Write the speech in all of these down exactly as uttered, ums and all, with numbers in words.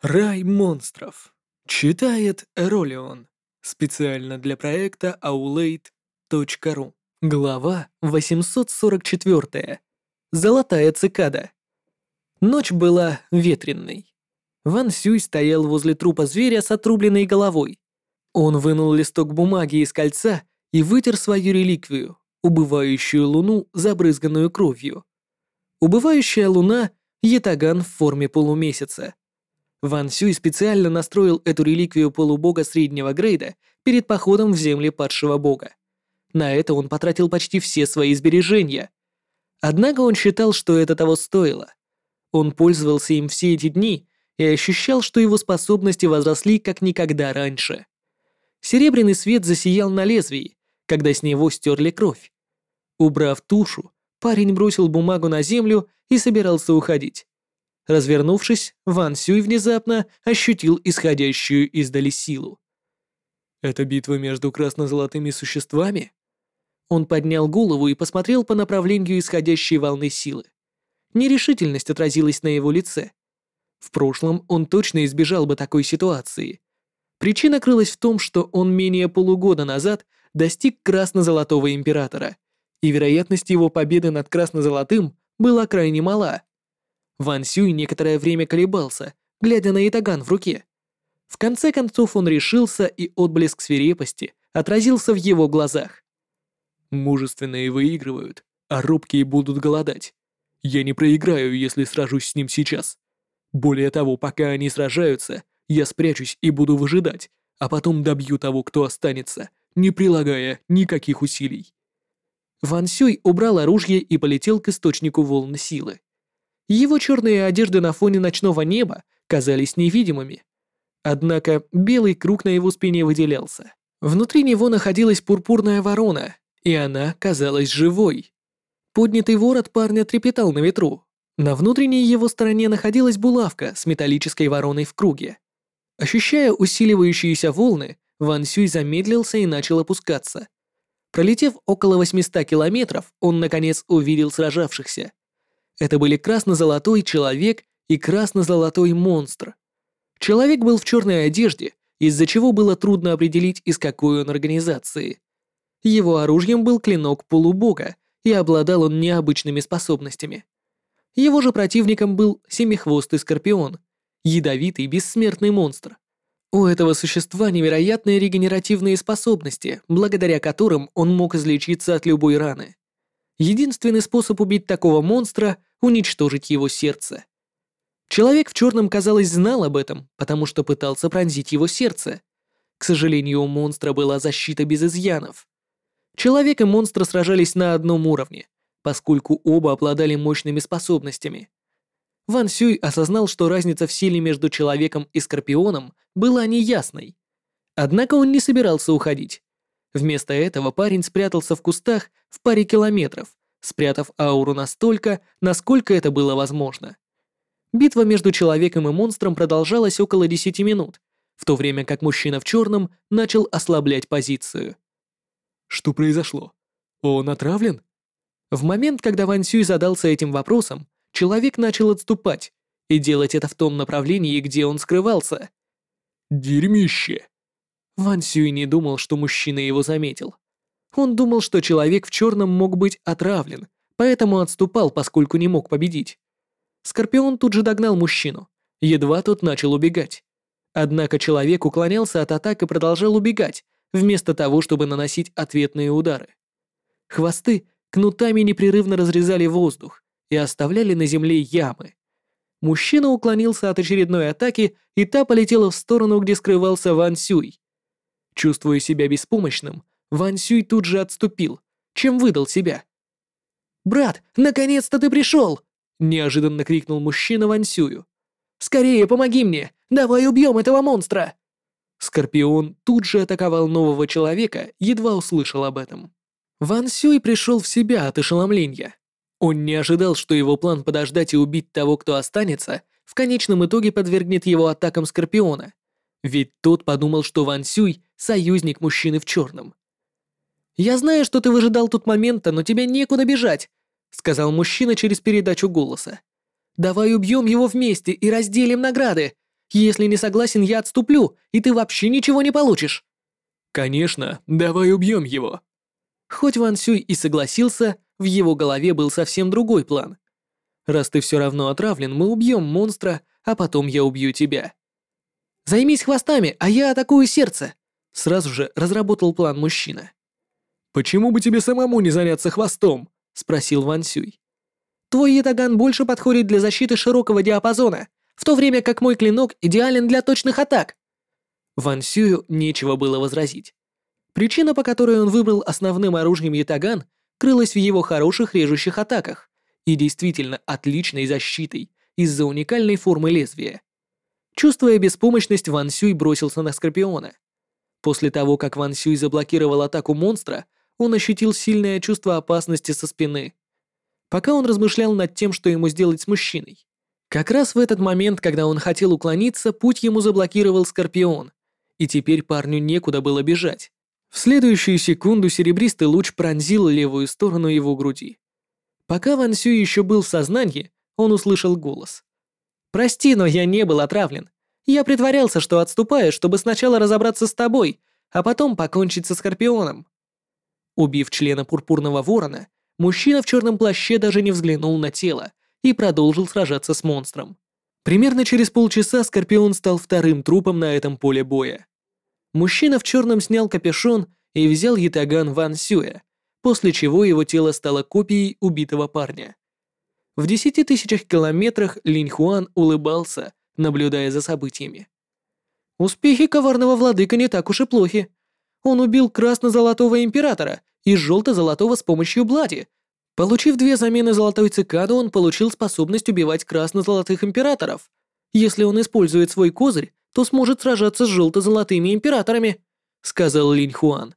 Рай монстров. Читает Эролион. Специально для проекта аулейт точка ру. Глава восемьсот сорок четыре. Золотая цикада. Ночь была ветренной. Ван Сюй стоял возле трупа зверя с отрубленной головой. Он вынул листок бумаги из кольца и вытер свою реликвию, убывающую луну, забрызганную кровью. Убывающая луна — ятаган в форме полумесяца. Ван Сюй специально настроил эту реликвию полубога среднего грейда перед походом в земли падшего бога. На это он потратил почти все свои сбережения. Однако он считал, что это того стоило. Он пользовался им все эти дни и ощущал, что его способности возросли как никогда раньше. Серебряный свет засиял на лезвии, когда с него стерли кровь. Убрав тушу, парень бросил бумагу на землю и собирался уходить. Развернувшись, Ван Сюй внезапно ощутил исходящую издали силу. «Это битва между красно-золотыми существами?» Он поднял голову и посмотрел по направлению исходящей волны силы. Нерешительность отразилась на его лице. В прошлом он точно избежал бы такой ситуации. Причина крылась в том, что он менее полугода назад достиг красно-золотого императора, и вероятность его победы над красно-золотым была крайне мала. Ван Сюй некоторое время колебался, глядя на ятаган в руке. В конце концов он решился, и отблеск свирепости отразился в его глазах. «Мужественные выигрывают, а робкие будут голодать. Я не проиграю, если сражусь с ним сейчас. Более того, пока они сражаются, я спрячусь и буду выжидать, а потом добью того, кто останется, не прилагая никаких усилий». Ван Сюй убрал оружие и полетел к источнику волн силы. Его черные одежды на фоне ночного неба казались невидимыми. Однако белый круг на его спине выделялся. Внутри него находилась пурпурная ворона, и она казалась живой. Поднятый ворот парня трепетал на ветру. На внутренней его стороне находилась булавка с металлической вороной в круге. Ощущая усиливающиеся волны, Ван Сюй замедлился и начал опускаться. Пролетев около восьмисот километров, он наконец увидел сражавшихся. Это были красно-золотой человек и красно-золотой монстр. Человек был в черной одежде, из-за чего было трудно определить, из какой он организации. Его оружием был клинок полубога, и обладал он необычными способностями. Его же противником был семихвостый скорпион, ядовитый бессмертный монстр. У этого существа невероятные регенеративные способности, благодаря которым он мог излечиться от любой раны. Единственный способ убить такого монстра — уничтожить его сердце. Человек в черном, казалось, знал об этом, потому что пытался пронзить его сердце. К сожалению, у монстра была защита без изъянов. Человек и монстр сражались на одном уровне, поскольку оба обладали мощными способностями. Ван Сюй осознал, что разница в силе между человеком и скорпионом была неясной. Однако он не собирался уходить. Вместо этого парень спрятался в кустах в паре километров, спрятав ауру настолько, насколько это было возможно. Битва между человеком и монстром продолжалась около десяти минут, в то время как мужчина в черном начал ослаблять позицию. Что произошло? Он отравлен? В момент, когда Ван Сюй задался этим вопросом, человек начал отступать и делать это в том направлении, где он скрывался. Дерьмище! Ван Сюй не думал, что мужчина его заметил. Он думал, что человек в черном мог быть отравлен, поэтому отступал, поскольку не мог победить. Скорпион тут же догнал мужчину, едва тот начал убегать. Однако человек уклонялся от атак и продолжал убегать, вместо того, чтобы наносить ответные удары. Хвосты кнутами непрерывно разрезали воздух и оставляли на земле ямы. Мужчина уклонился от очередной атаки, и та полетела в сторону, где скрывался Ван Сюй. Чувствуя себя беспомощным, Ван Сюй тут же отступил, чем выдал себя. «Брат, наконец-то ты пришел!» — неожиданно крикнул мужчина Ван Сюю. «Скорее, помоги мне! Давай убьем этого монстра!» Скорпион тут же атаковал нового человека, едва услышал об этом. Ван Сюй пришел в себя от ошеломления. Он не ожидал, что его план подождать и убить того, кто останется, в конечном итоге подвергнет его атакам Скорпиона. Ведь тот подумал, что Ван Сюй — союзник мужчины в черном. «Я знаю, что ты выжидал тут момента, но тебе некуда бежать», — сказал мужчина через передачу голоса. «Давай убьем его вместе и разделим награды. Если не согласен, я отступлю, и ты вообще ничего не получишь». «Конечно, давай убьем его». Хоть Ван Сюй и согласился, в его голове был совсем другой план. «Раз ты все равно отравлен, мы убьем монстра, а потом я убью тебя». «Займись хвостами, а я атакую сердце», — сразу же разработал план мужчина. «Почему бы тебе самому не заняться хвостом?» — спросил Ван Сюй. «Твой ятаган больше подходит для защиты широкого диапазона, в то время как мой клинок идеален для точных атак». Ван Сюю нечего было возразить. Причина, по которой он выбрал основным оружием ятаган, крылась в его хороших режущих атаках и действительно отличной защитой из-за уникальной формы лезвия. Чувствуя беспомощность, Ван Сюй бросился на Скорпиона. После того, как Ван Сюй заблокировал атаку монстра, он ощутил сильное чувство опасности со спины. Пока он размышлял над тем, что ему сделать с мужчиной. Как раз в этот момент, когда он хотел уклониться, путь ему заблокировал Скорпион, и теперь парню некуда было бежать. В следующую секунду серебристый луч пронзил левую сторону его груди. Пока Ван Сюй еще был в сознании, он услышал голос. «Прости, но я не был отравлен. Я притворялся, что отступаю, чтобы сначала разобраться с тобой, а потом покончить со Скорпионом». Убив члена Пурпурного Ворона, мужчина в черном плаще даже не взглянул на тело и продолжил сражаться с монстром. Примерно через полчаса Скорпион стал вторым трупом на этом поле боя. Мужчина в черном снял капюшон и взял ятаган Ван Сюя, после чего его тело стало копией убитого парня. В десяти тысячах километрах Линь Хуан улыбался, наблюдая за событиями. Успехи коварного владыка не так уж и плохи. Он убил красно-золотого императора и желто-золотого с помощью Блади. Получив две замены золотой цикады, он получил способность убивать красно-золотых императоров. Если он использует свой козырь, то сможет сражаться с желто-золотыми императорами, сказал Линь Хуан.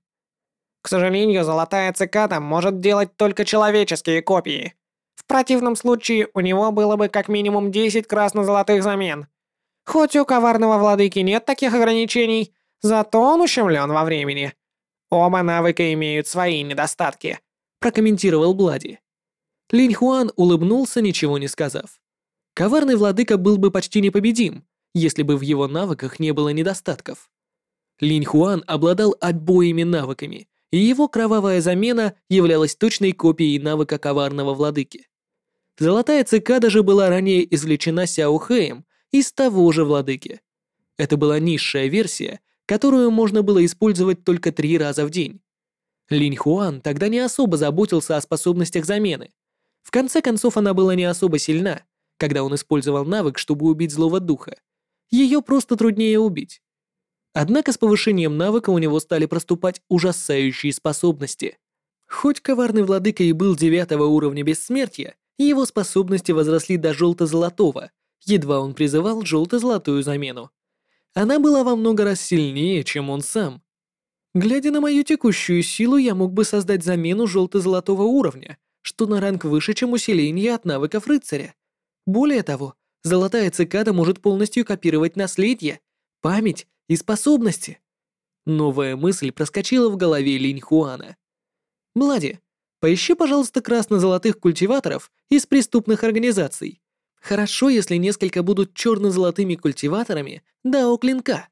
К сожалению, золотая цикада может делать только человеческие копии. В противном случае у него было бы как минимум десять красно-золотых замен. Хоть у коварного владыки нет таких ограничений, зато он ущемлен во времени. Оба навыка имеют свои недостатки, прокомментировал Блади. Линь Хуан улыбнулся, ничего не сказав. Коварный владыка был бы почти непобедим, если бы в его навыках не было недостатков. Линь Хуан обладал обоими навыками, и его кровавая замена являлась точной копией навыка коварного владыки. Золотая цикада же была ранее извлечена Сяо Хэем из того же владыки. Это была низшая версия, которую можно было использовать только три раза в день. Линь Хуан тогда не особо заботился о способностях замены. В конце концов, она была не особо сильна, когда он использовал навык, чтобы убить злого духа. Ее просто труднее убить. Однако с повышением навыка у него стали проступать ужасающие способности. Хоть коварный владыка и был девятого уровня бессмертия, его способности возросли до желто-золотого, едва он призывал желто-золотую замену. Она была во много раз сильнее, чем он сам. Глядя на мою текущую силу, я мог бы создать замену желто-золотого уровня, что на ранг выше, чем усиление от навыков рыцаря. Более того, золотая цикада может полностью копировать наследие, память и способности. Новая мысль проскочила в голове Линь Хуана. Блади, поищи, пожалуйста, красно-золотых культиваторов из преступных организаций. Хорошо, если несколько будут черно-золотыми культиваторами Дао Клинка.